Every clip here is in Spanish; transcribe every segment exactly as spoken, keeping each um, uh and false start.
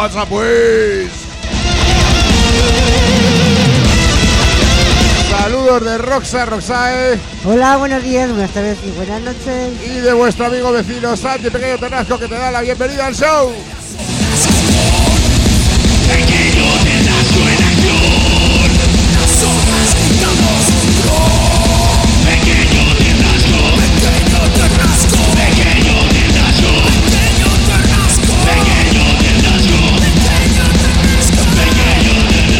pasa pues? Saludos de Roxa Roxae. Hola, buenos días, buenas tardes y buenas noches. Y de vuestro amigo vecino Santi Pequeño Ternasco, que te da la bienvenida al show. Pequeño Ternasco en acción. Nosotras gritamos ¡gol! Pequeño Ternasco. Pequeño Ternasco. Pequeño Ternasco. Pequeño Ternasco. Pequeño Ternasco. Pequeño Ternasco. Pequeño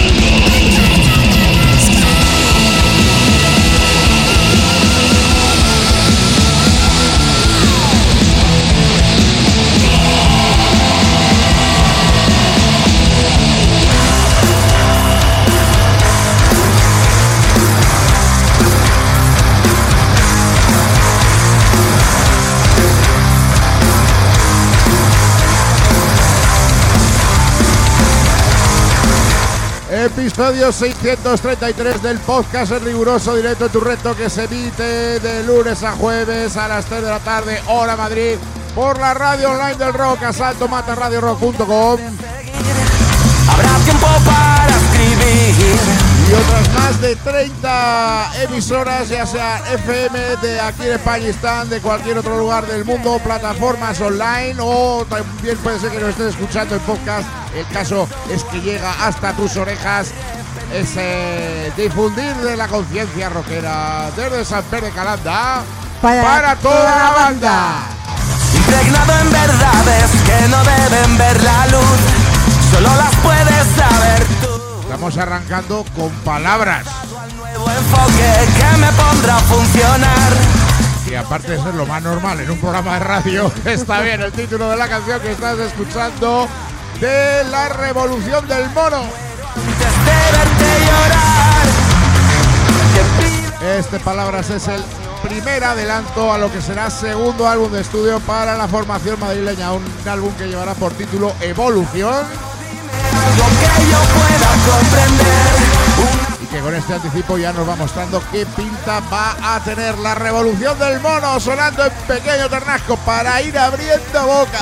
Episodio seiscientos treinta y tres del podcast en riguroso directo en tu reto, que se emite de lunes a jueves a las tres de la tarde, hora Madrid, por la radio online del rock, asalto mata radio rock punto com. Habrá tiempo para escribir. Y otras más de treinta emisoras, ya sea F M de aquí en España, están de cualquier otro lugar del mundo, plataformas online, o también puede ser que nos estés escuchando en podcast. El caso es que llega hasta tus orejas ese difundir de la conciencia rockera desde San Pedro de Calanda para, para toda la banda. Impregnado en verdades que no deben ver la luz, solo las puedes saber tú. Estamos arrancando con palabras. Nuevo enfoque que me pondrá a funcionar. Y aparte de ser lo más normal en un programa de radio, está bien el título de la canción que estás escuchando, de La Revolución del Mono. Antes de verte llorar, te pido... Este Palabras es el primer adelanto a lo que será segundo álbum de estudio para la formación madrileña, un álbum que llevará por título Evolución. Algo que yo pueda comprender. Y que con este anticipo ya nos va mostrando qué pinta va a tener La Revolución del Mono, sonando en Pequeño Ternasco para ir abriendo boca.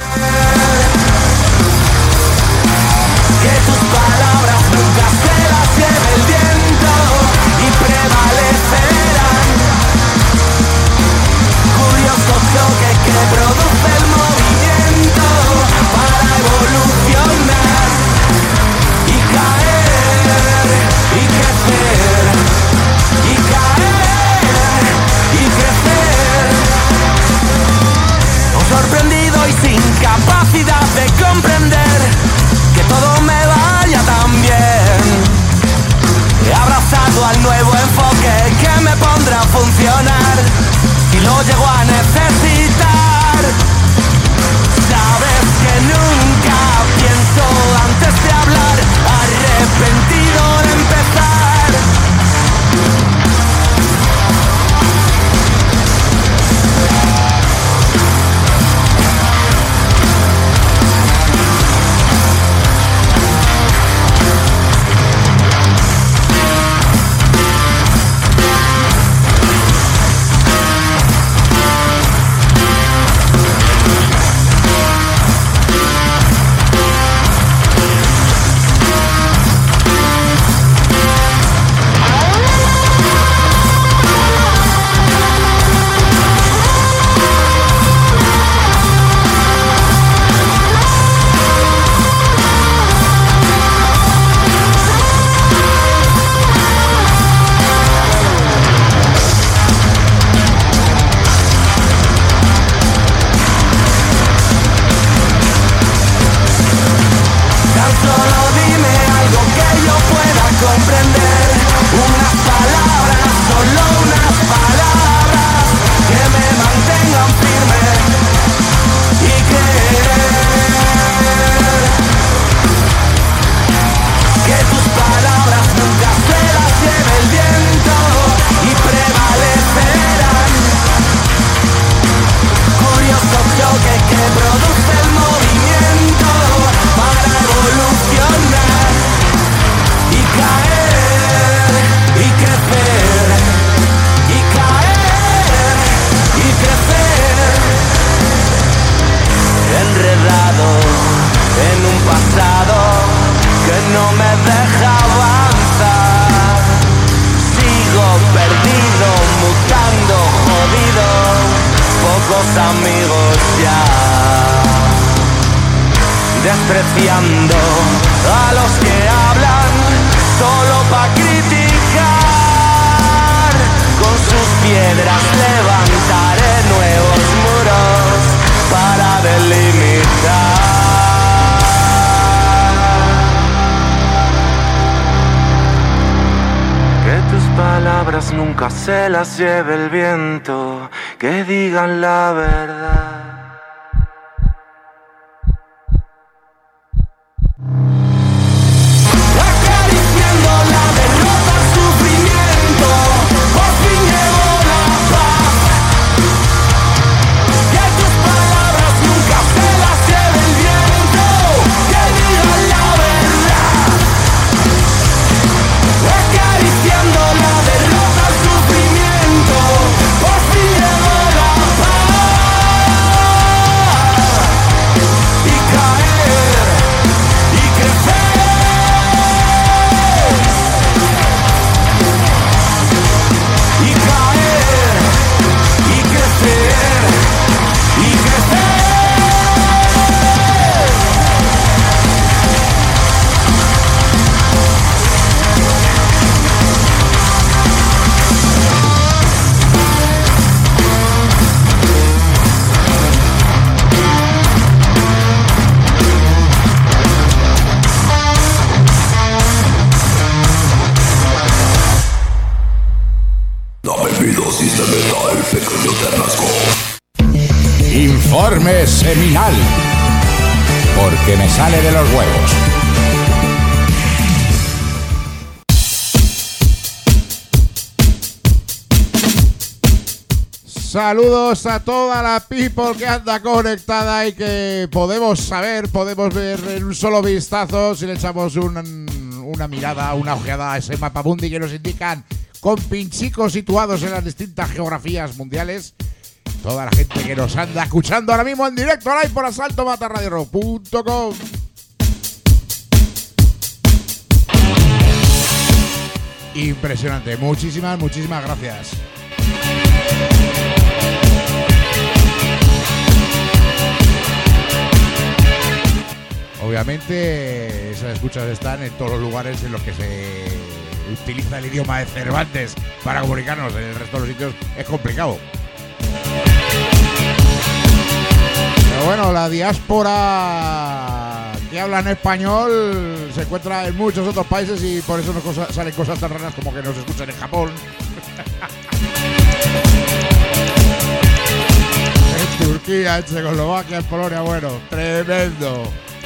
Que tus palabras nunca se las lleve el viento y prevalecerán. Curioso choque que produce el movimiento para evolucionar y caer y crecer y caer y crecer. Oh, sorprendido y sin capacidad acariciando a los que hablan solo pa' criticar. Con sus piedras levantaré nuevos muros para delimitar. Que tus palabras nunca se las lleve el viento, que digan la verdad. Informe seminal, porque me sale de los huevos. Saludos a toda la people que anda conectada y que podemos saber, podemos ver en un solo vistazo si le echamos un, una mirada, una ojeada a ese mapa mundi que nos indican con pinchicos situados en las distintas geografías mundiales. Toda la gente que nos anda escuchando ahora mismo en directo live por asalto mata radio rock punto com. Impresionante, muchísimas, muchísimas gracias. Obviamente esas escuchas están en todos los lugares en los que se utiliza el idioma de Cervantes para comunicarnos. En el resto de los sitios es complicado. Pero bueno, la diáspora que habla en español se encuentra en muchos otros países y por eso nos cosa, salen cosas tan raras como que nos escuchan en Japón, en Turquía, en Checoslovaquia, en Polonia. Bueno, tremendo.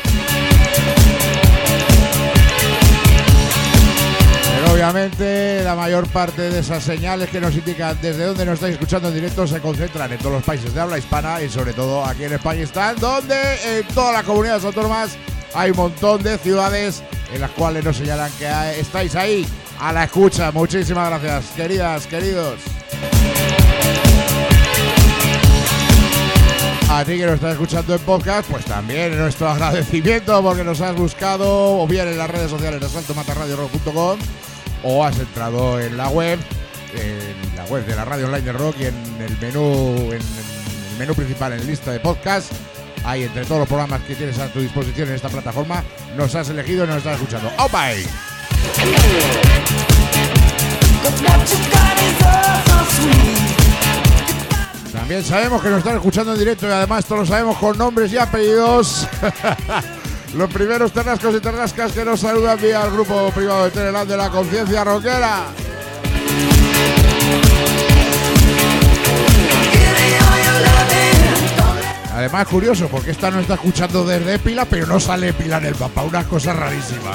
Pero obviamente la mayor parte de esas señales que nos indican desde dónde nos estáis escuchando en directo se concentran en todos los países de habla hispana y sobre todo aquí en España están, donde en todas las comunidades autónomas hay un montón de ciudades en las cuales nos señalan que estáis ahí a la escucha. Muchísimas gracias, queridas, queridos. A ti que nos estás escuchando en podcast, pues también nuestro agradecimiento porque nos has buscado o bien en las redes sociales de asalto mata radio rock punto com o has entrado en la web, en la web de la radio online de rock y en el menú, en el menú principal, en lista de podcast. Ahí entre todos los programas que tienes a tu disposición en esta plataforma, nos has elegido y nos estás escuchando. ¡Oh, bye! También sabemos que nos están escuchando en directo y además todos lo sabemos con nombres y apellidos. Los primeros terrascos y terrascas que nos saludan vía el grupo privado de Teleland de la Conciencia Rockera. Además, curioso, porque esta no está escuchando desde Pila, pero no sale Pila en el mapa. Una cosa rarísima.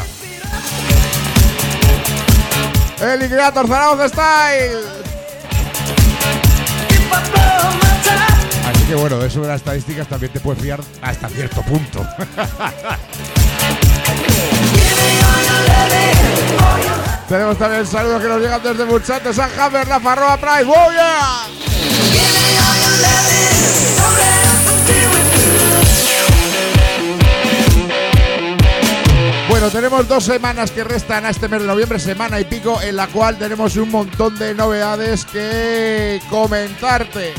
El Liquidator Zaragoza Style. Así que bueno, eso de las estadísticas también te puedes fiar hasta cierto punto. Tenemos también saludos que nos llegan desde Muchate, San Hammer, La Farroa, Price. ¡Oh, yeah! Bueno, tenemos dos semanas que restan a este mes de noviembre, semana y pico, en la cual tenemos un montón de novedades que comentarte.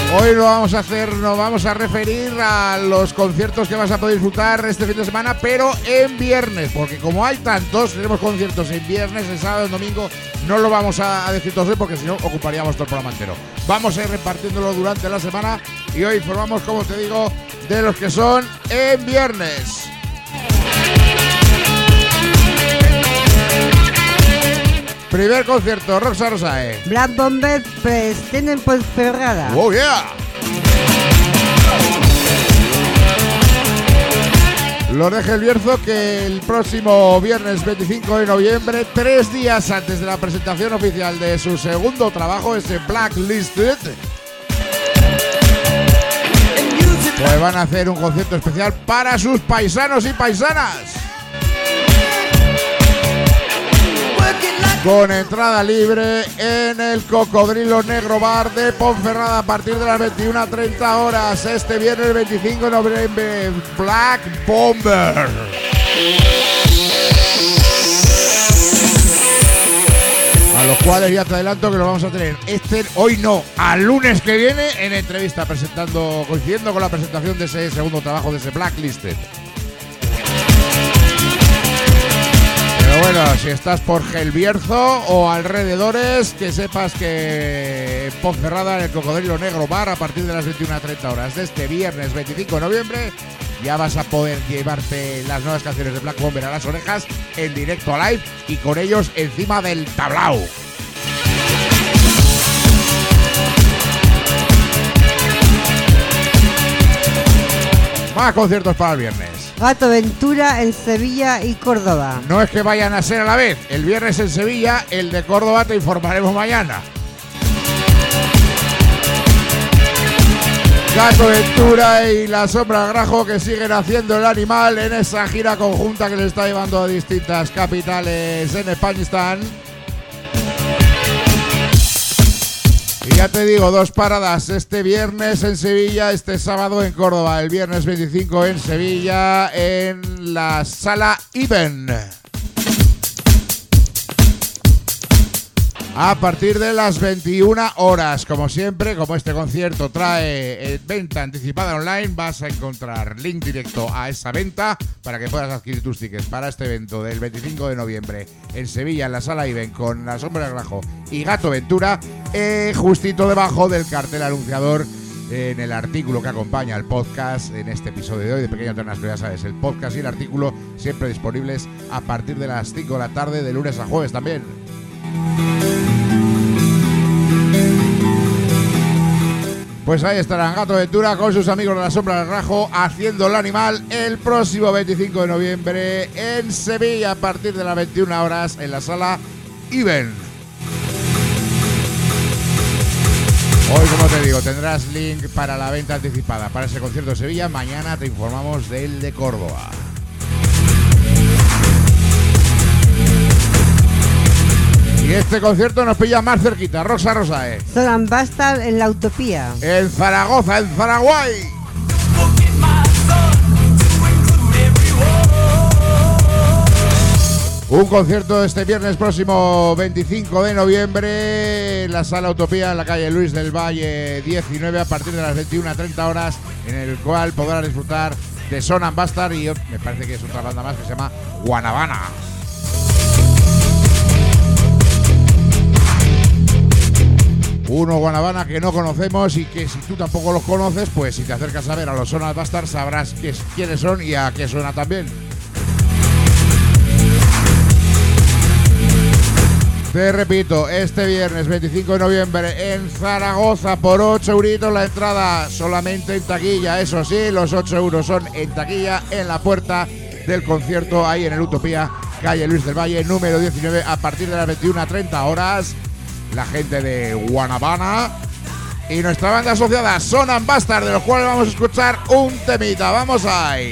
Hoy lo vamos a hacer, nos vamos a referir a los conciertos que vas a poder disfrutar este fin de semana, pero en viernes, porque como hay tantos, tenemos conciertos en viernes, en sábado, en domingo, no lo vamos a decir todos hoy porque si no ocuparíamos todo el programa entero. Vamos a ir repartiéndolo durante la semana y hoy informamos, como te digo, de los que son en viernes. Primer concierto, Roxa Rosae. Black Bombers presenten en Ponferrada. ¡Oh, yeah! Los de El Bierzo, que el próximo viernes veinticinco de noviembre, tres días antes de la presentación oficial de su segundo trabajo, ese Blacklisted, pues van a hacer un concierto especial para sus paisanos y paisanas. Con entrada libre en el Cocodrilo Negro Bar de Ponferrada a partir de las veintiuna treinta horas. Este viernes veinticinco de noviembre, Black Bomber. A los cuales ya te adelanto que lo vamos a tener este, hoy no, al lunes que viene en entrevista, presentando, coincidiendo con la presentación de ese segundo trabajo, de ese Blacklisted. Pero bueno, si estás por El Bierzo o alrededores, que sepas que en Ponferrada, en el Cocodrilo Negro Bar, a partir de las veintiuna treinta horas de este viernes veinticinco de noviembre, ya vas a poder llevarte las nuevas canciones de Black Bomber a las orejas en directo a live y con ellos encima del tablao. Más conciertos para el viernes. Gato Ventura en Sevilla y Córdoba. No es que vayan a ser a la vez. El viernes en Sevilla, el de Córdoba te informaremos mañana. Gato Ventura y La Sombra del Grajo, que siguen haciendo el animal en esa gira conjunta que le está llevando a distintas capitales en Españistán. Y ya te digo, dos paradas este viernes en Sevilla, este sábado en Córdoba. El viernes veinticinco en Sevilla, en la Sala Iben. A partir de las veintiuna horas, como siempre, como este concierto trae eh, venta anticipada online, vas a encontrar link directo a esa venta para que puedas adquirir tus tickets para este evento del veinticinco de noviembre en Sevilla, en la Sala Iben, con La Sombra del Grajo y Gato Ventura, eh, justito debajo del cartel anunciador eh, en el artículo que acompaña al podcast en este episodio de hoy de Pequeño Alternas. Pero ya sabes, el podcast y el artículo siempre disponibles a partir de las cinco de la tarde, de lunes a jueves también. Pues ahí estarán Gato Ventura con sus amigos de La Sombra del Grajo haciendo el animal el próximo veinticinco de noviembre en Sevilla a partir de las veintiuna horas en la Sala Iben. Hoy, como te digo, tendrás link para la venta anticipada para ese concierto de Sevilla. Mañana te informamos del de Córdoba. Y este concierto nos pilla más cerquita, Roxa Rosae. Son Bastard en La Utopía. En Zaragoza, en Zaraguay. Un concierto este viernes próximo veinticinco de noviembre en la Sala Utopía, en la calle Luis del Valle diecinueve, a partir de las veintiuna treinta horas, en el cual podrás disfrutar de Son Bastard y me parece que es otra banda más que se llama Guanabana. Uno Guanabana que no conocemos y que si tú tampoco los conoces, pues si te acercas a ver a los Son Bastard sabrás qué, quiénes son y a qué suena también. Te repito, este viernes veinticinco de noviembre en Zaragoza por ocho euritos la entrada, solamente en taquilla. Eso sí, los ocho euros son en taquilla en la puerta del concierto ahí en el Utopía, calle Luis del Valle, número diecinueve, a partir de las veintiuna treinta horas. La gente de Guanabana y nuestra banda asociada Son Bastard, de los cuales vamos a escuchar un temita. Vamos ahí.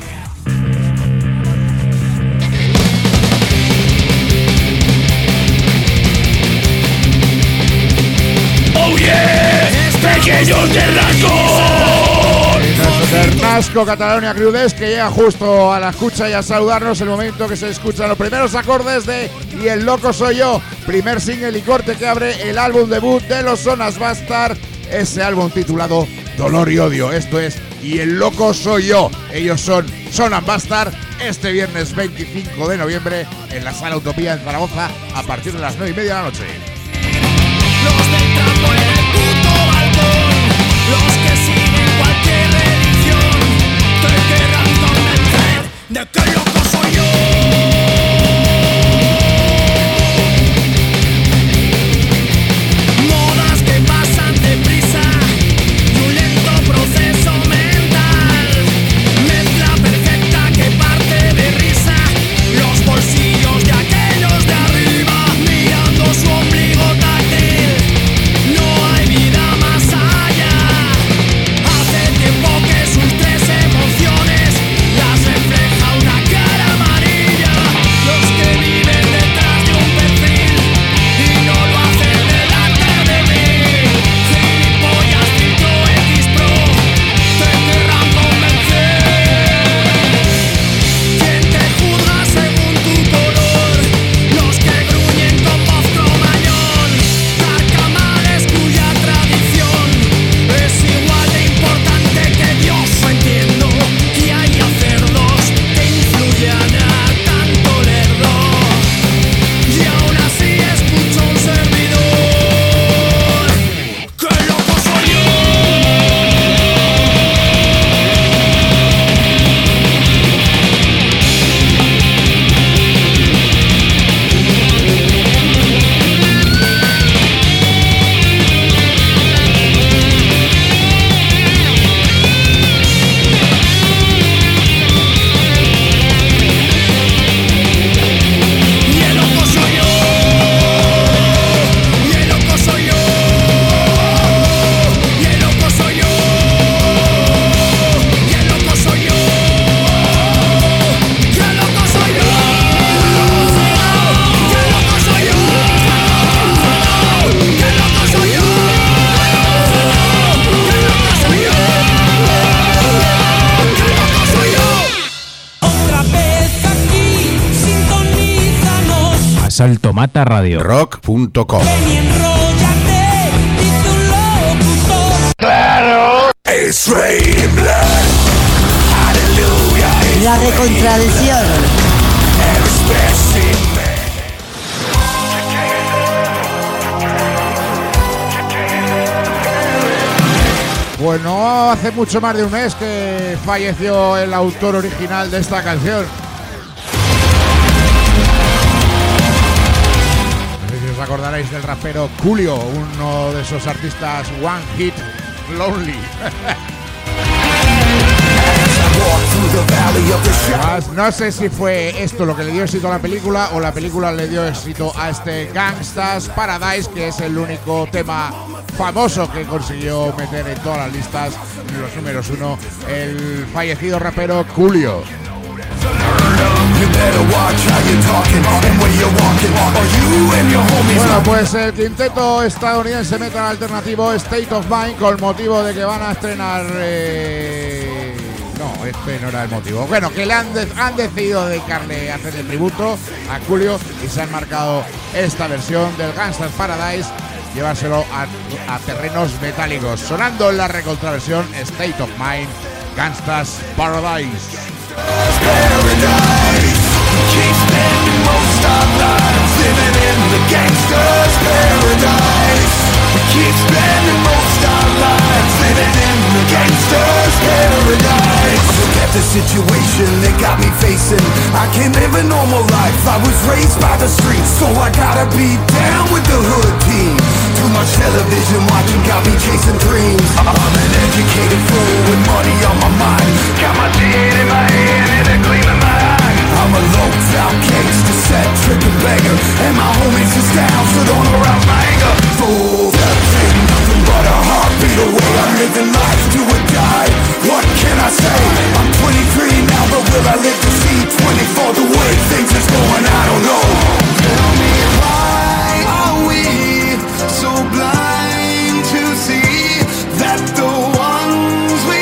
¡Oh yeah! ¡Pequeño Ternasco! Ternasco Catalonia Crudes, que llega justo a la escucha y a saludarnos el momento que se escuchan los primeros acordes de Y el loco soy yo, primer single y corte que abre el álbum debut de los Son Bastard ese álbum titulado Dolor y Odio. Esto es Y el loco soy yo. Ellos son Son and Bastard, este viernes veinticinco de noviembre en la Sala Utopía en Zaragoza a partir de las nueve y media de la noche. Los del campo en el puto balcón, los que siguen cualquier religión, te querrán convencer de que el loco soy yo. Modas que pasan deprisa y un lento proceso mental, mezcla perfecta que parte de risa, los bolsillos de aquellos de arriba mirando su ombligo táctil. No hay vida más allá. Hace tiempo que sus tres emociones las refleja una cara amarilla. Los que viven detrás de un perfil y no lo hacen delante de mí. Gilipollas filtro X Pro te querrán convencer. Quien te juzga según tu color, los que gruñen con voz cromañón, carcamales cuya tradición es igual de importante que Dios. Entiendo que haya cerdos que influyan a tanto lerdo, y aún así escucho un servidor. ¡Qué loco soy yo! Y el loco soy yo, y el loco soy yo, y el loco soy yo, y el loco soy yo, y el loco soy yo, y el loco soy yo, y el loco soy yo, y el loco soy yo, y el loco soy yo. Otra vez aquí, sintonízanos. Asalto Mata Radio. rock punto com. Ven y enróllate, dice un locutor. It's raining blood. Hallelujah. La recontradición. Every specimen. Pues no hace mucho más de un mes que falleció el autor original de esta canción. No sé si os acordaréis del rapero Coolio, uno de esos artistas One Hit Lonely. Además, no sé si fue esto lo que le dio éxito a la película o la película le dio éxito a este Gangsta's Paradise, que es el único tema famoso que consiguió meter en todas las listas, en los números uno, el fallecido rapero Coolio. Bueno, pues el quinteto estadounidense metal alternativo State of Mind, con motivo de que van a estrenar... Eh... No, este no era el motivo. Bueno, que le han, de- han decidido dedicarle a hacer el tributo a Coolio y se han marcado esta versión del Gangsta's Paradise, llevárselo a, a terrenos metálicos. Sonando en la recontraversión State of Mind, Gangsta's Paradise. Keep spending most our lives living in the gangster's paradise. Keep spending most our lives living in the gangster's paradise. Forget the situation that got me facing. I can't live a normal life. I was raised by the streets, so I gotta be down with the hood team. Too much television watching got me chasing dreams. I'm an educated fool with money on my mind. Got my D eight in my hand and a gleam in my eye. I'm a low-down gangster, set tripping beggar, and my homies is down, so don't arouse my anger. Fool, that's ain't nothing but a heartbeat away. I'm living life do or die. What can I say? I'm twenty-three now, but will I live to see twenty-four? The way things is going, I don't know. Tell me why are we so blind to see that the ones we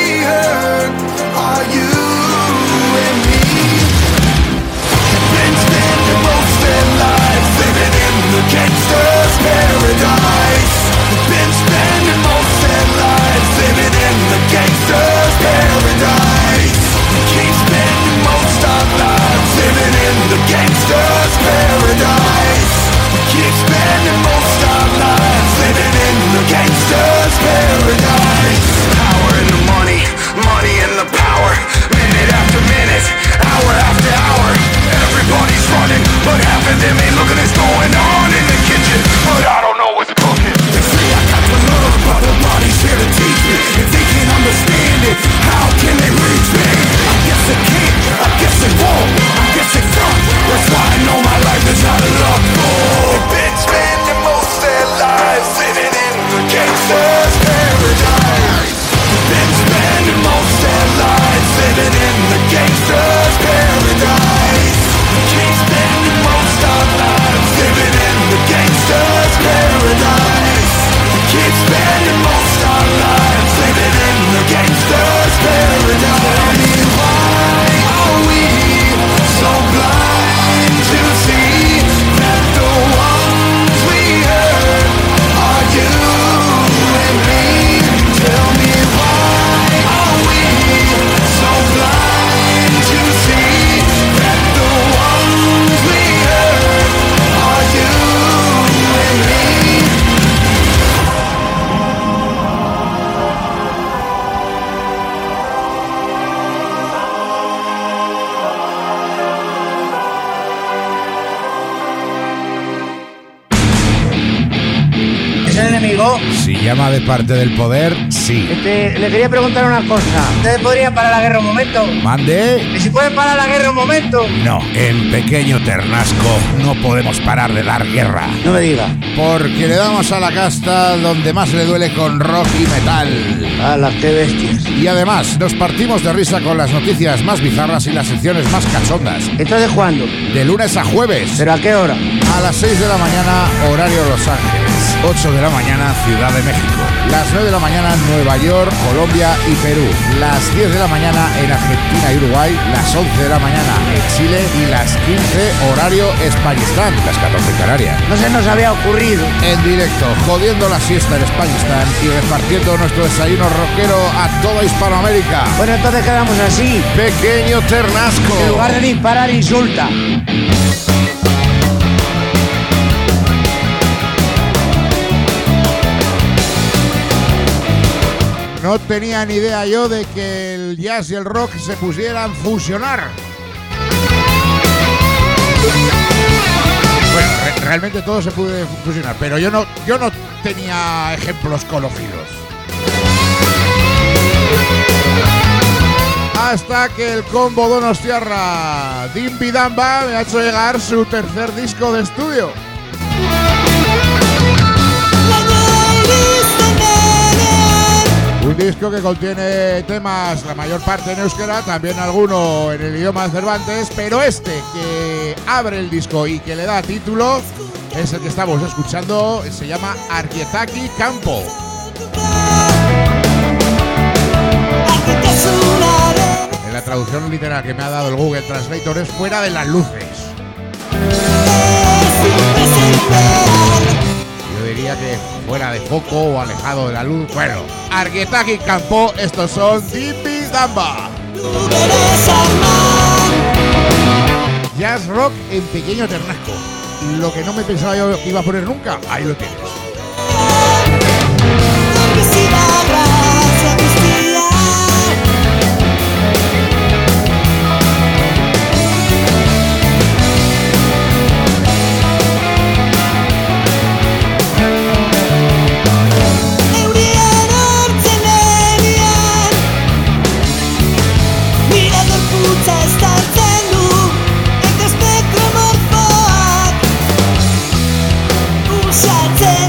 Llama de parte del poder, sí. Este, le quería preguntar una cosa. ¿Ustedes podrían parar la guerra un momento? Mande. ¿Y si pueden parar la guerra un momento? No, en Pequeño Ternasco no podemos parar de dar guerra. No me diga. Porque le damos a la casta donde más le duele con rock y metal. ¡Hala, qué bestias! Y además, nos partimos de risa con las noticias más bizarras y las secciones más cachondas. ¿Entonces cuándo? De lunes a jueves. ¿Pero a qué hora? A las seis de la mañana, horario Los Ángeles. ocho de la mañana, Ciudad de México. Las nueve de la mañana, Nueva York, Colombia y Perú. Las diez de la mañana en Argentina y Uruguay. Las once de la mañana en Chile. Y las quince, horario Españistán. Las catorce en Canarias. No se nos había ocurrido. En directo, jodiendo la siesta en Españistán y repartiendo nuestro desayuno rockero a toda Hispanoamérica. Bueno, entonces quedamos así. Pequeño Ternasco. En lugar de disparar, insulta. No tenía ni idea yo de que el jazz y el rock se pusieran fusionar. Bueno, re- realmente todo se puede fusionar, pero yo no, yo no tenía ejemplos conocidos. Hasta que el combo donostiarra Dimbi Damba me ha hecho llegar su tercer disco de estudio. Un disco que contiene temas, la mayor parte en euskera, también alguno en el idioma de Cervantes, pero este que abre el disco y que le da título es el que estamos escuchando, se llama Argietaki Campo. En la traducción literal que me ha dado el Google Translator es fuera de las luces. Yo diría que fuera de foco o alejado de la luz. Bueno, Argietaki Campo, estos son Dimbi Damba. Jazz rock en Pequeño Ternasco. Lo que no me pensaba yo que iba a poner nunca, ahí lo tienes. Usatzen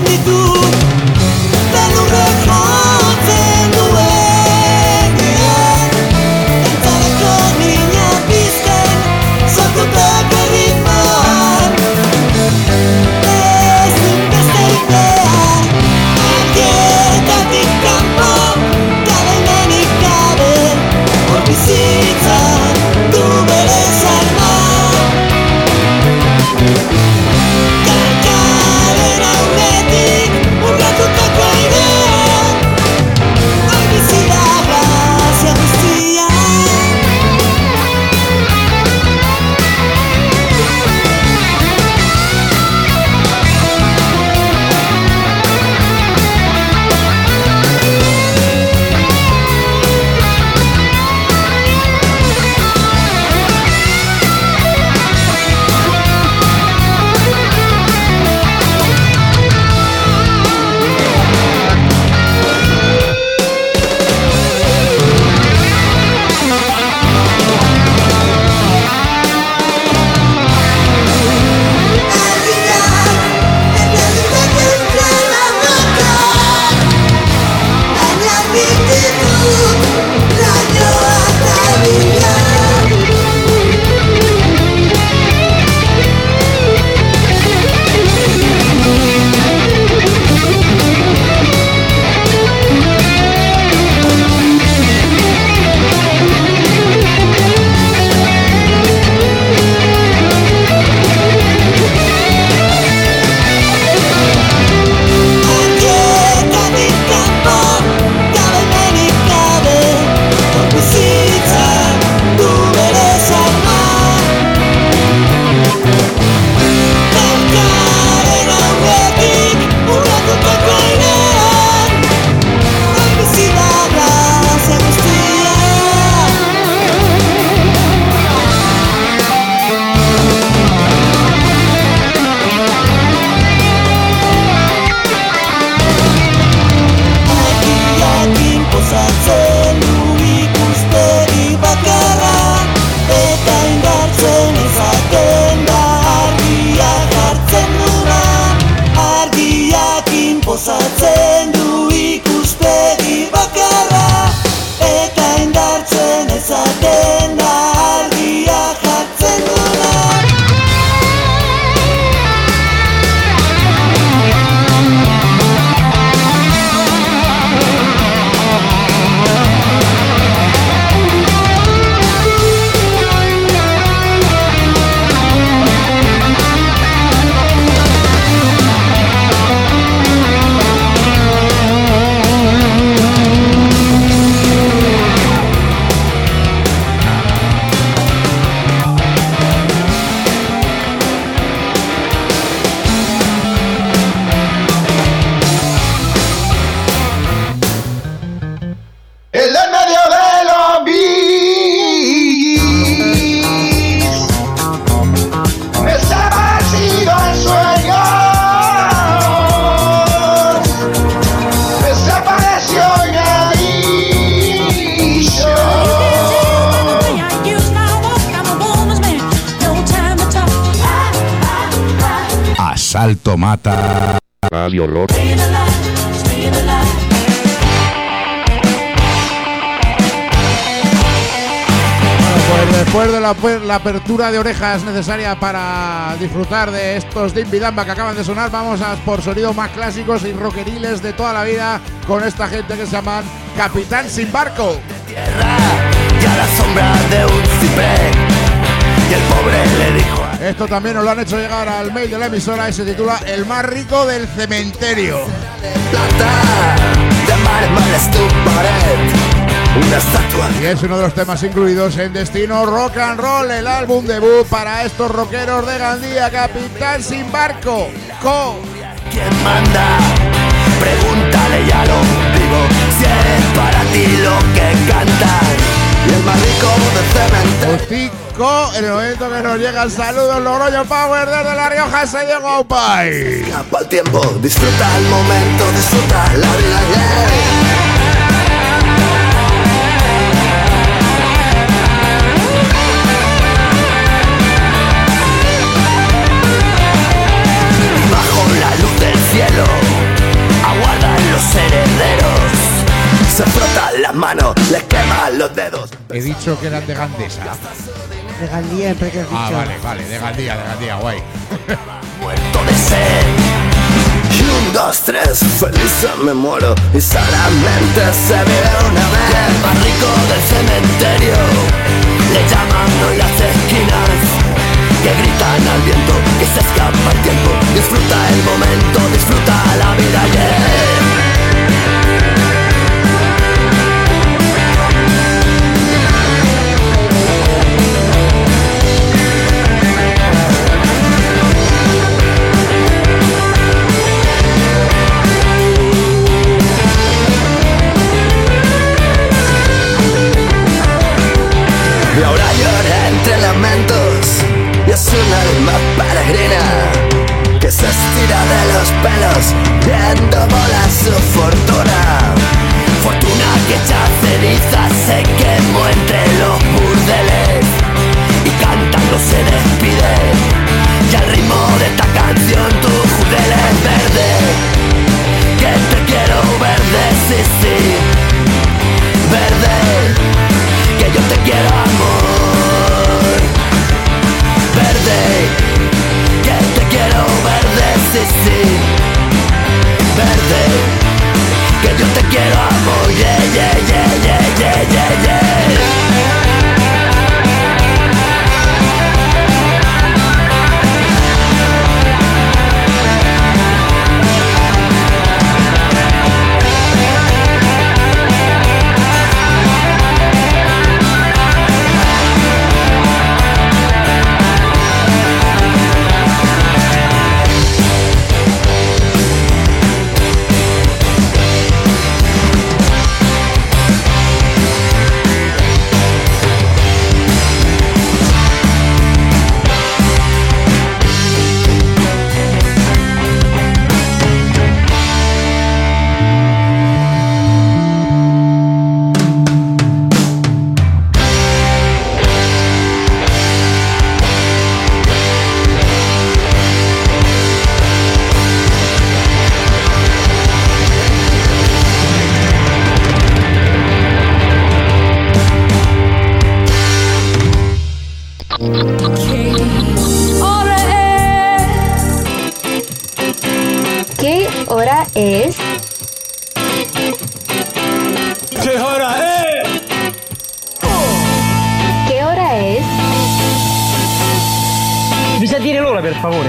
Salto Mata Radio Rock. Pues después de la, la apertura de orejas necesaria para disfrutar de estos Dimby Damba que acaban de sonar, vamos a por sonidos más clásicos y rockeriles de toda la vida con esta gente que se llaman Capitán Sin Barco. Tierra y a la sombra de un ciprés, y el pobre le dijo a... Esto también nos lo han hecho llegar al mail de la emisora y se titula El más rico del cementerio. de plata, de mármoles tu pared, una estatua. Y es uno de los temas incluidos en Destino Rock and Roll, el álbum debut para estos rockeros de Gandía, Capitán Sin Barco. Co. ¿Quién manda? Pregúntale ya lo digo, si es para ti lo que cantan. Y el más rico del cementerio. Justico, en el momento que nos llegan saludos, Logroño Power desde La Rioja, se llegó a Upay. Escapa el tiempo, disfruta el momento, disfruta la vida, yeah. Cielo, aguardan los herederos, se frotan las manos, les queman los dedos. He dicho que eran de Gandesa. De Gandía, siempre que has Ah, dicho. vale, vale, de Gandía, de Gandía, guay. Muerto de sed. Y un, dos, tres, feliz me muero y solamente se vive una vez. El más rico del cementerio, le llaman en las esquinas, que gritan al viento, que se escapa el tiempo. Disfruta el momento, disfruta la vida, yeah. Y ahora llora entre lamentos, y es un alma peregrina que se estira de los pelos viendo volar su fortuna. Fortuna que echa cenizas, se quemó entre los burdeles y cantando se despide. Y al ritmo de esta canción tu judel es verde, que te quiero verde, sí, sí, verde, que yo te quiero amor, verde, que te quiero verde, sí, sí, verde, que yo te quiero amor, yeah, yeah, yeah, yeah, yeah, yeah, yeah. ¿Qué hora es? ¿Qué hora es? ¿Qué hora es? Mi sentire l'ora, per favore.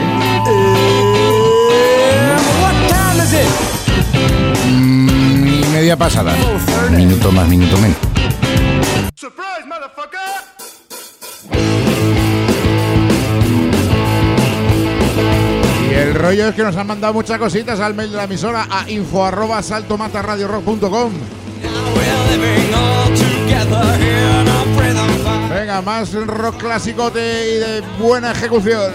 What time is it? Mm, y media pasada. Minuto más, minuto menos. Surprise, motherfucker! Y el rollo es que nos han mandado muchas cositas al mail de la emisora a info arroba saltomataradiorock punto com. Venga, más rock clasicote y de buena ejecución.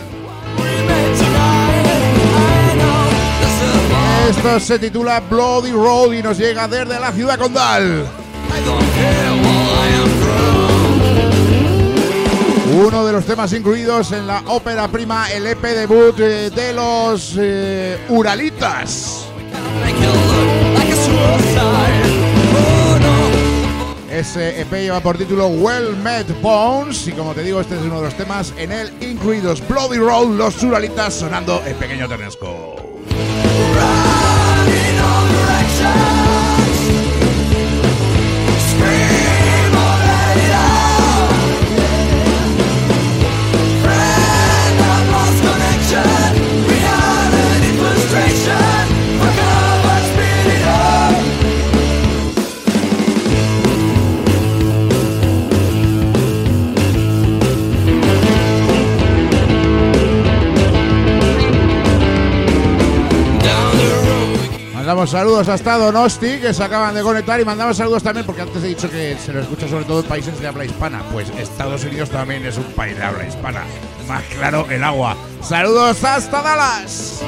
Esto se titula Bloody Road y nos llega desde la ciudad condal. Uno de los temas temas incluidos en la ópera prima, el E P debut eh, de los eh, Uralitas. Ese E P lleva por título Well Met Bones y como te digo, este es uno de los temas en él incluidos. Bloody Road, los Uralitas sonando en Pequeño Ternasco. Mandamos saludos hasta Donosti, que se acaban de conectar, y mandamos saludos también, porque antes he dicho que se lo escucha sobre todo en países de habla hispana. Pues Estados Unidos también es un país de habla hispana. Más claro, el agua. Saludos hasta Dallas.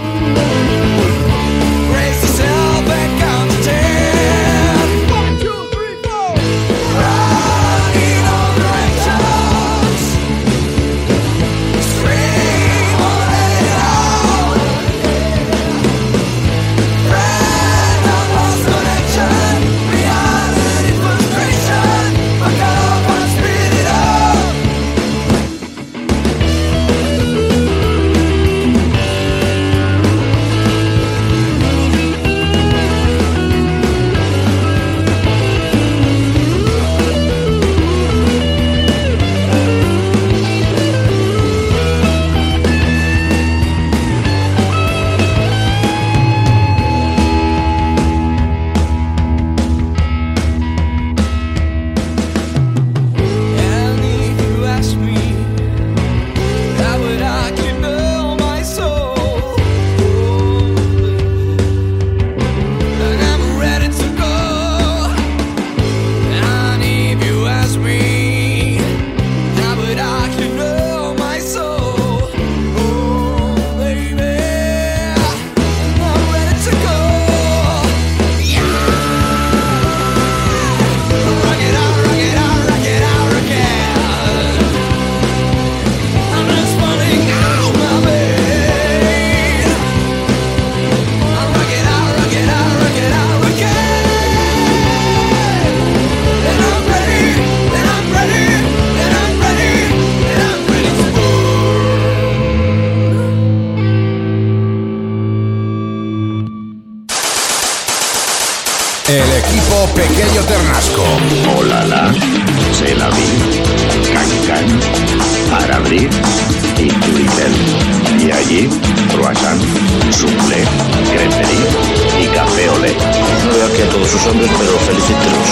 El equipo Pequeño Ternasco. Olala, c'est la vie, Can-Can, para abrir y Turitel. Y allí, croissant, soufflé, creperie y café olé. No veo aquí a todos sus hombres, pero felicítelos.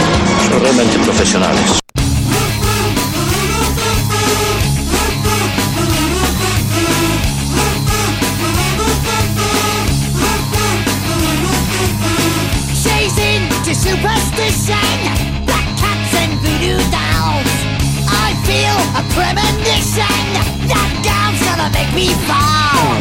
Son realmente profesionales. Superstition, black cats and voodoo dolls. I feel a premonition that girl's gonna make me fall.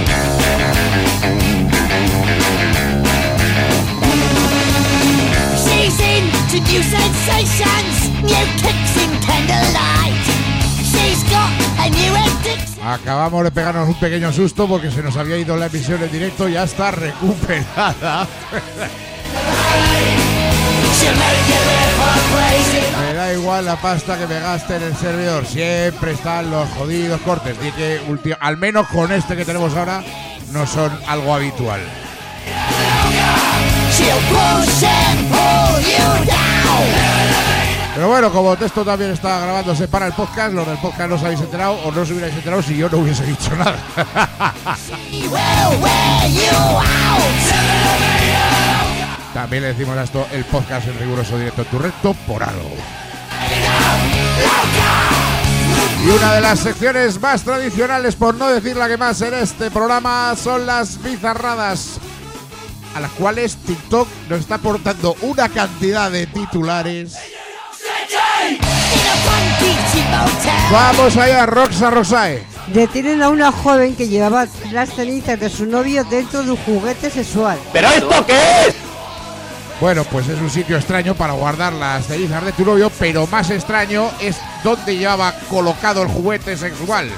She's into new sensations, new kicks in candlelight. She's got a new addiction. Acabamos de pegarnos un pequeño susto porque se nos había ido la emisión en directo. Ya está recuperada. Me da igual la pasta que me gaste en el servidor, siempre están los jodidos cortes. Y que ulti- al menos con este que tenemos ahora no son algo habitual. Pero bueno, como esto también está grabándose para el podcast, los del podcast no os habéis enterado o no os hubierais enterado si yo no hubiese dicho nada. También le decimos a esto el podcast en riguroso directo en tu recto por algo. Y una de las secciones más tradicionales, por no decir la que más en este programa, son las bizarradas, a las cuales TikTok nos está aportando una cantidad de titulares. Vamos allá, Roxa Rosae. Detienen a una joven que llevaba las cenizas de su novio dentro de un juguete sexual. ¿Pero esto qué es? Bueno, pues es un sitio extraño para guardar las cenizas de tu novio, pero más extraño es dónde llevaba colocado el juguete sexual.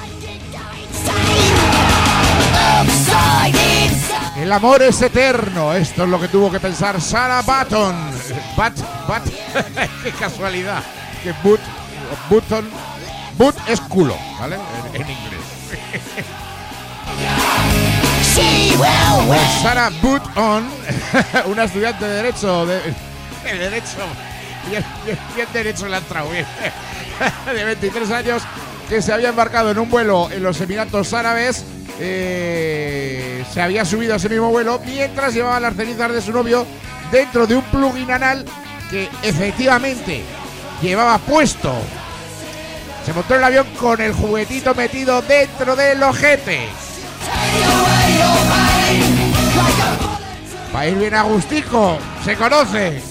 El amor es eterno. Esto es lo que tuvo que pensar Sarah Button. But, but, qué casualidad. Que but, button, but es culo, ¿vale? En, en inglés. Pues Sarah Button, una estudiante de derecho, de, de derecho, bien, bien, bien derecho le ha entrado bien, de veintitrés años, que se había embarcado en un vuelo en los Emiratos Árabes. Eh, se había subido a ese mismo vuelo mientras llevaba las cenizas de su novio dentro de un plugin anal que efectivamente llevaba puesto. Se montó en el avión con el juguetito metido dentro del ojete. Para ir bien agustico, se conoce.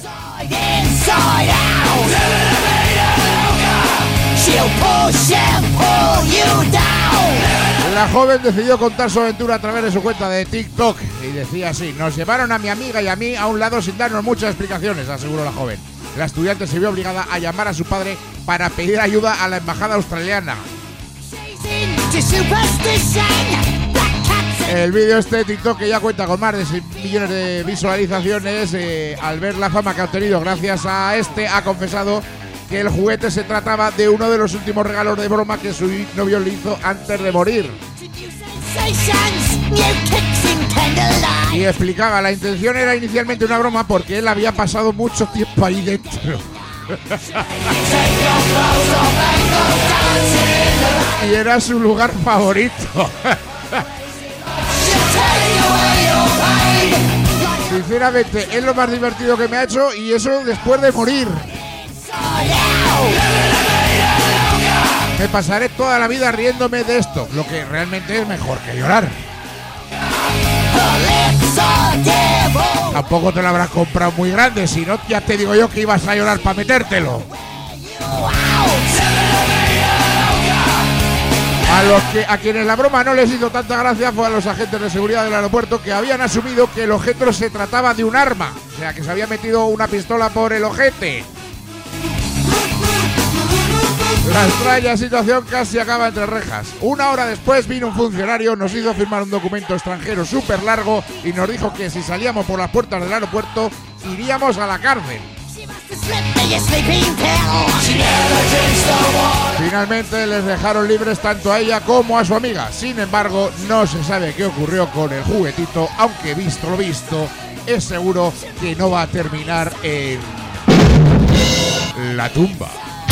La joven decidió contar su aventura a través de su cuenta de TikTok y decía así: nos llevaron a mi amiga y a mí a un lado sin darnos muchas explicaciones, aseguró la joven. La estudiante se vio obligada a llamar a su padre para pedir ayuda a la embajada australiana. El vídeo este de TikTok, que ya cuenta con más de seis millones de visualizaciones, eh, al ver la fama que ha obtenido gracias a este, ha confesado que el juguete se trataba de uno de los últimos regalos de broma que su novio le hizo antes de morir. Y explicaba, la intención era inicialmente una broma porque él había pasado mucho tiempo ahí dentro. Y era su lugar favorito. Sinceramente, es lo más divertido que me ha hecho, y eso después de morir. Me pasaré toda la vida riéndome de esto, lo que realmente es mejor que llorar. Tampoco te lo habrás comprado muy grande, si no ya te digo yo que ibas a llorar para metértelo. A los que a quienes la broma no les hizo tanta gracia fue a los agentes de seguridad del aeropuerto, que habían asumido que el objeto se trataba de un arma, o sea, que se había metido una pistola por el ojete. La extraña situación casi acaba entre rejas. Una hora después vino un funcionario, nos hizo firmar un documento extranjero súper largo y nos dijo que si salíamos por las puertas del aeropuerto iríamos a la cárcel. Finalmente les dejaron libres tanto a ella como a su amiga. Sin embargo, no se sabe qué ocurrió con el juguetito, aunque visto lo visto, es seguro que no va a terminar en la tumba.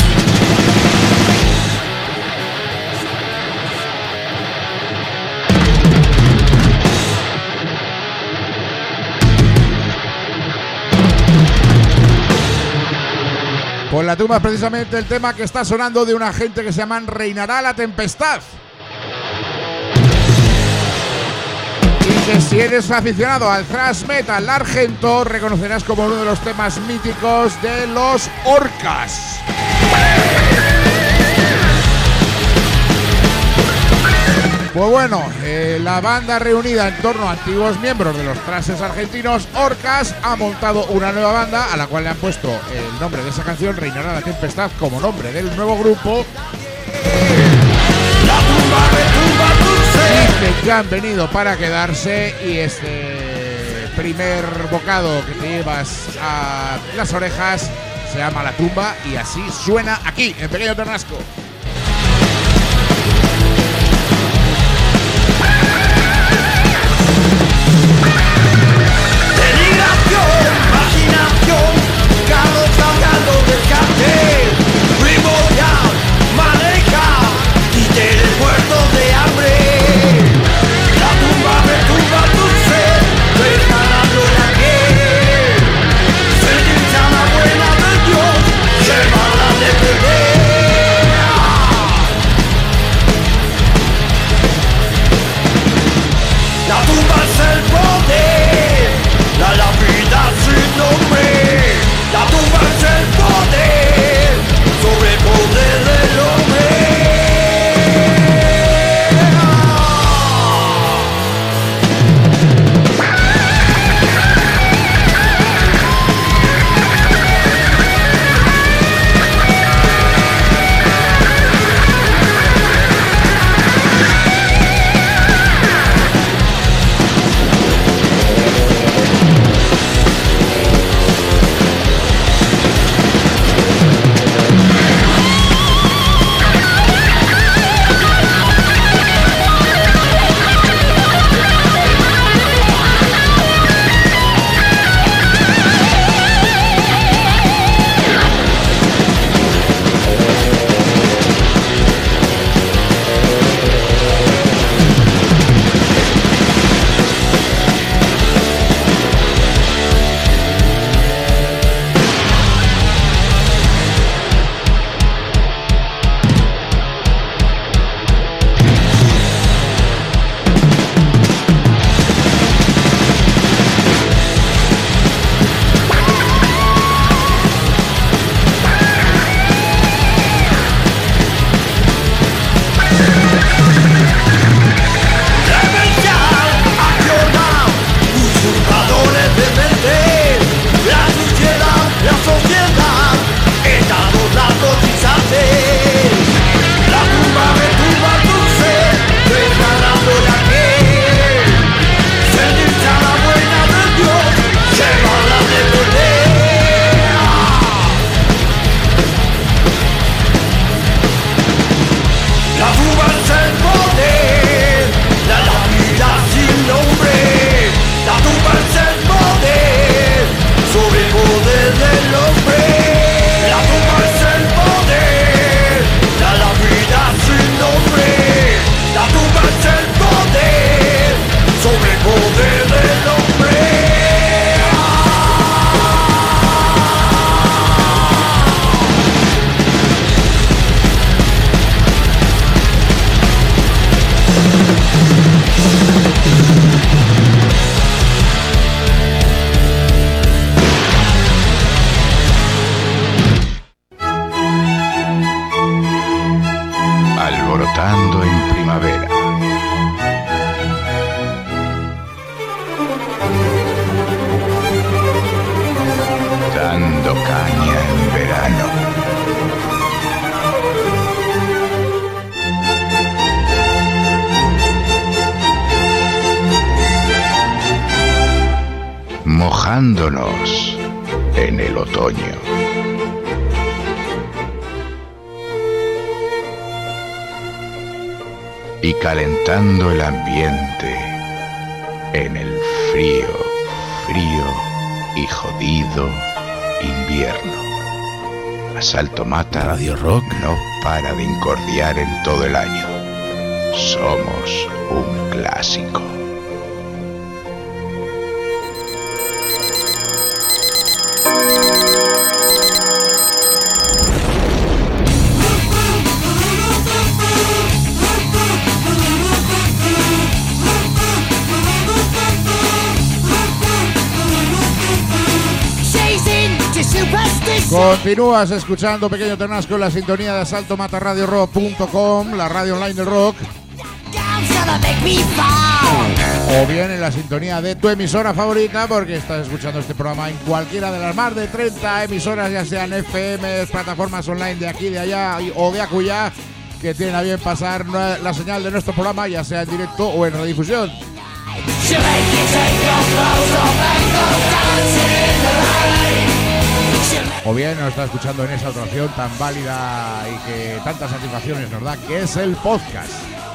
Pues la tumba es precisamente el tema que está sonando de una gente que se llaman Reinará la Tempestad. Y que si eres aficionado al thrash metal argento, reconocerás como uno de los temas míticos de los Orcas. Pues bueno, eh, la banda reunida en torno a antiguos miembros de los thrashes argentinos Orcas ha montado una nueva banda a la cual le han puesto el nombre de esa canción, Reinará la Tempestad, como nombre del nuevo grupo. Dicen que han venido para quedarse y este primer bocado que te llevas a las orejas se llama La Tumba y así suena aquí, en Pequeño Ternasco. Imaginación, Carlos salgando del cartel, primordial, maneja y tienes muertos de hambre. La tumba retumba tu ser, preparando la piel. Se grita la buena de Dios, se va a de perder. Cantando en primavera. Dando caña en verano. Mojándonos en el otoño. Y calentando el ambiente en el frío, frío y jodido invierno. Asalto Mata Radio Rock no para de incordiar en todo el año. Somos un clásico. Continúas escuchando Pequeño Ternasco en la sintonía de asalto mata radio rock punto com, la radio online del rock, o bien en la sintonía de tu emisora favorita, porque estás escuchando este programa en cualquiera de las más de treinta emisoras, ya sean F M, plataformas online de aquí, de allá o de acullá, que tienen a bien pasar la señal de nuestro programa, ya sea en directo o en redifusión. O bien nos está escuchando en esa otra opción tan válida y que tantas satisfacciones nos da, que es el podcast.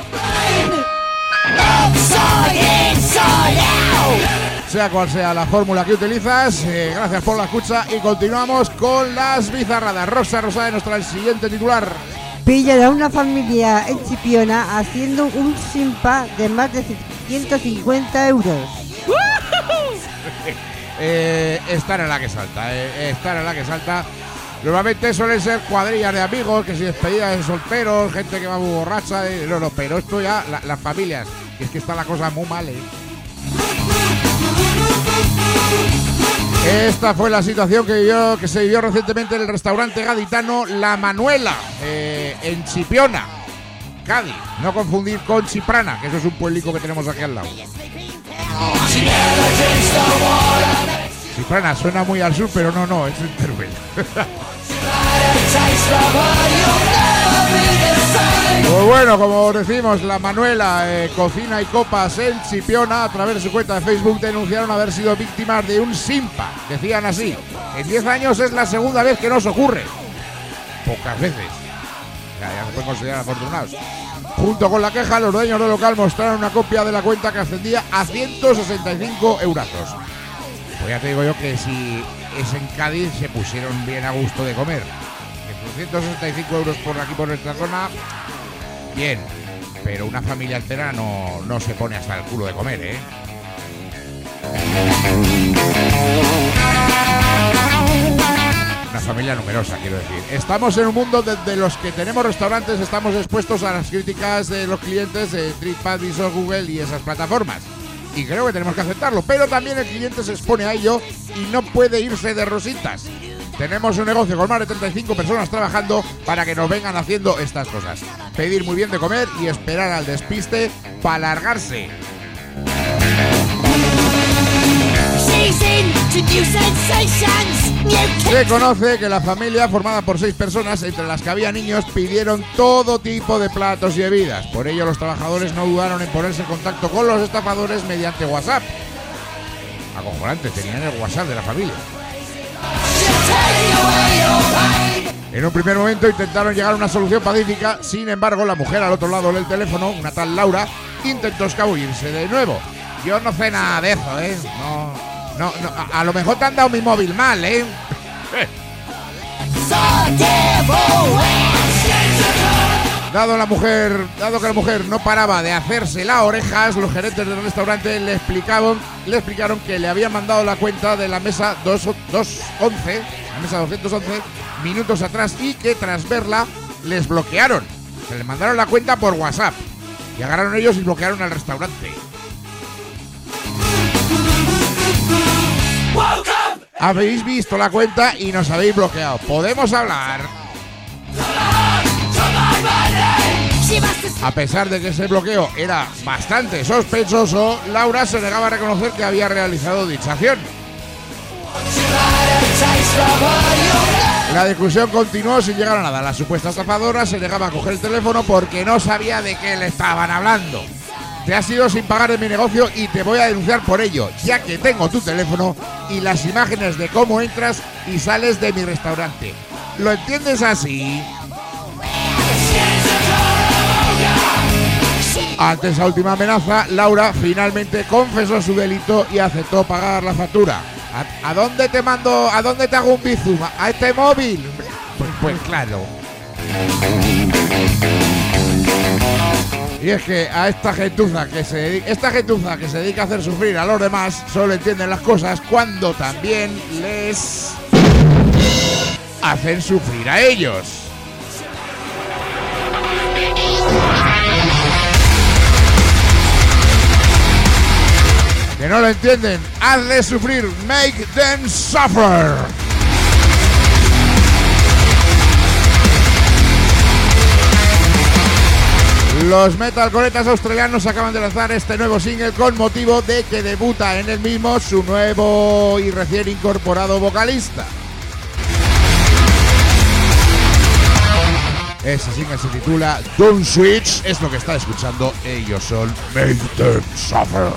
Sea cual sea la fórmula que utilizas, eh, gracias por la escucha y continuamos con las bizarradas. Rosa Rosada, nuestra el siguiente titular. Pillan a una familia en Chipiona haciendo un simpa de más de ciento cincuenta euros. Eh, estar en la que salta, eh, estar en la que salta. Normalmente suelen ser cuadrillas de amigos, que si despedidas de solteros, gente que va muy borracha, eh, no, no, pero esto ya, la, las familias, es que está la cosa muy mal, eh. Esta fue la situación que, vivió, que se vivió recientemente en el restaurante gaditano La Manuela, eh, en Chipiona, Cádiz. No confundir con Chiprana, que eso es un pueblico que tenemos aquí al lado. Chiprana suena muy al sur, pero no, no, es en Teruel. Pues bueno, como decimos, La Manuela, eh, cocina y copas en Chipiona, a través de su cuenta de Facebook denunciaron haber sido víctimas de un simpa. Decían así: en diez años es la segunda vez que nos ocurre. Pocas veces. Ya, ya se pueden considerar afortunados. Junto con la queja, los dueños del local mostraron una copia de la cuenta que ascendía a ciento sesenta y cinco eurazos. Pues ya te digo yo que si es en Cádiz se pusieron bien a gusto de comer. ciento sesenta y cinco euros por aquí, por nuestra zona, bien. Pero una familia entera no, no se pone hasta el culo de comer, ¿eh? Una familia numerosa, quiero decir. Estamos en un mundo desde los que tenemos restaurantes, estamos expuestos a las críticas de los clientes de TripAdvisor, Google y esas plataformas. Y creo que tenemos que aceptarlo, pero también el cliente se expone a ello y no puede irse de rositas. Tenemos un negocio con más de treinta y cinco personas trabajando para que nos vengan haciendo estas cosas. Pedir muy bien de comer y esperar al despiste para largarse. Se conoce que la familia, formada por seis personas, entre las que había niños, pidieron todo tipo de platos y bebidas. Por ello, los trabajadores no dudaron en ponerse en contacto con los estafadores mediante WhatsApp. Acojonante, tenían el WhatsApp de la familia. En un primer momento intentaron llegar a una solución pacífica, sin embargo, la mujer al otro lado del teléfono, una tal Laura, intentó escabullirse de nuevo. Yo no sé nada de eso, ¿eh? No... No, no, a, a lo mejor te han dado mi móvil mal, ¿eh? Dado la mujer, dado que la mujer no paraba de hacerse las orejas, los gerentes del restaurante le explicaban, le explicaron que le habían mandado la cuenta de la mesa doscientos once, la mesa doscientos once, minutos atrás, y que tras verla les bloquearon. Se les mandaron la cuenta por WhatsApp y agarraron ellos y bloquearon al restaurante. Habéis visto la cuenta y nos habéis bloqueado. ¿Podemos hablar? A pesar de que ese bloqueo era bastante sospechoso, Laura se negaba a reconocer que había realizado dicha acción. La discusión continuó sin llegar a nada. La supuesta estafadora se negaba a coger el teléfono porque no sabía de qué le estaban hablando. Te has ido sin pagar en mi negocio y te voy a denunciar por ello, ya que tengo tu teléfono y las imágenes de cómo entras y sales de mi restaurante. ¿Lo entiendes así? Ante esa última amenaza, Laura finalmente confesó su delito y aceptó pagar la factura. ¿A, a dónde te mando? ¿A dónde te hago un bizum? ¿A este móvil? Pues, pues claro. Y es que a esta gentuza que se dedica, esta gentuza que se dedica a hacer sufrir a los demás solo entienden las cosas cuando también les hacen sufrir a ellos. Que no lo entienden, hazles sufrir, make them suffer. Los metalcoretas australianos acaban de lanzar este nuevo single con motivo de que debuta en el mismo su nuevo y recién incorporado vocalista. Ese single se titula Don't Switch, es lo que está escuchando, ellos son Make Them Suffer.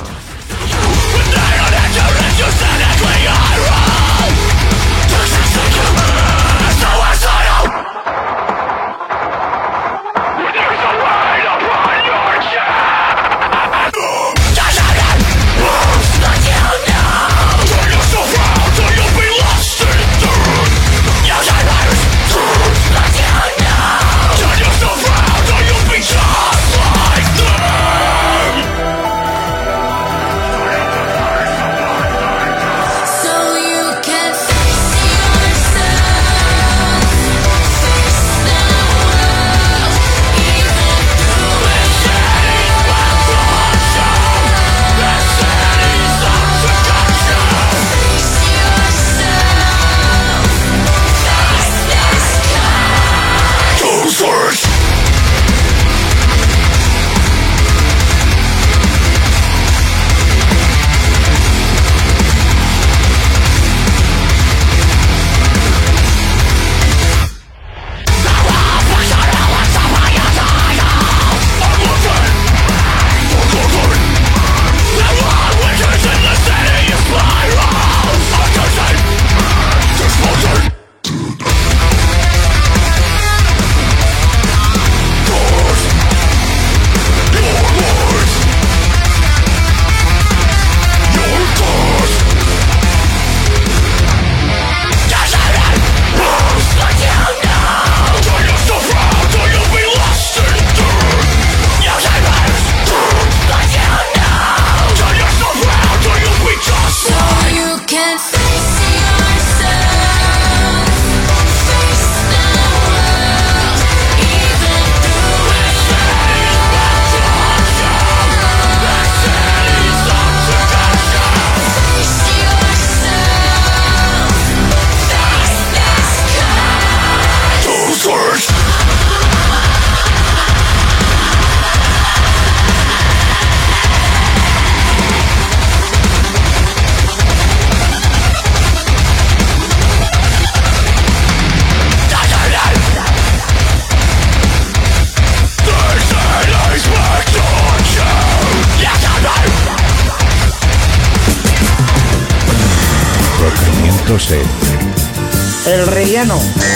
El relleno.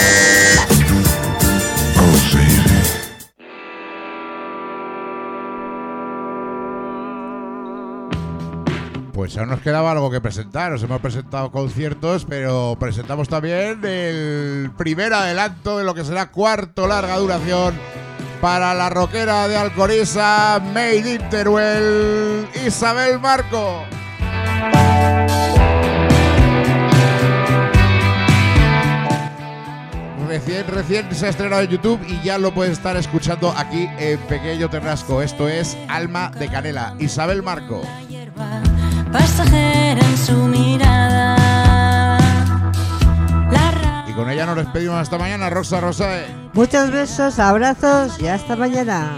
Oh, sí. Pues aún nos quedaba algo que presentar. Os hemos presentado conciertos, pero presentamos también el primer adelanto de lo que será cuarto larga duración para la rockera de Alcoriza, Made in Teruel, Isabel Marco. Recién, recién se ha estrenado en YouTube y ya lo puedes estar escuchando aquí en Pequeño Ternasco. Esto es Alma de Canela, Isabel Marco. Pasajera en su mirada. La y con Con ella nos despedimos hasta mañana, Rosa Rosae. Muchos besos, abrazos y hasta mañana.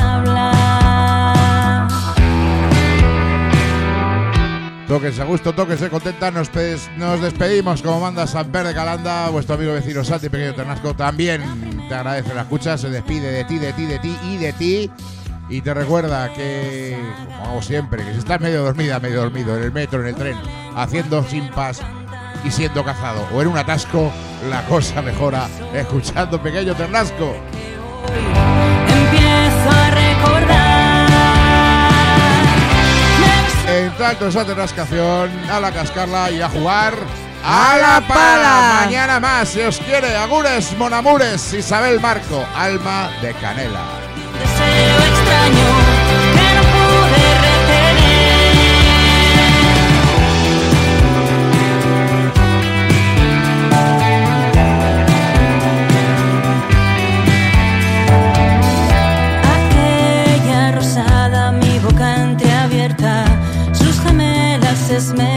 Tóquense a gusto, tóquense contenta. Nos, nos despedimos como manda Samper de Calanda. Vuestro amigo vecino Santi Pequeño Ternasco también te agradece la escucha. Se despide de ti, de ti, de ti y de ti. Y te recuerda que, como hago siempre, que si estás medio dormida, medio dormido en el metro, en el tren, haciendo simpas y siendo cazado o en un atasco, la cosa mejora escuchando Pequeño Ternasco. Empiezo a recordar. En tanto esa ternascación, a la cascarla y a jugar a la pala. Mañana más, si os quiere. Agures, monamures, Isabel Marco, Alma de Canela. Deseo extraño que no pude retener. Aquella rosada, mi boca entreabierta, sus gemelas esmeraldas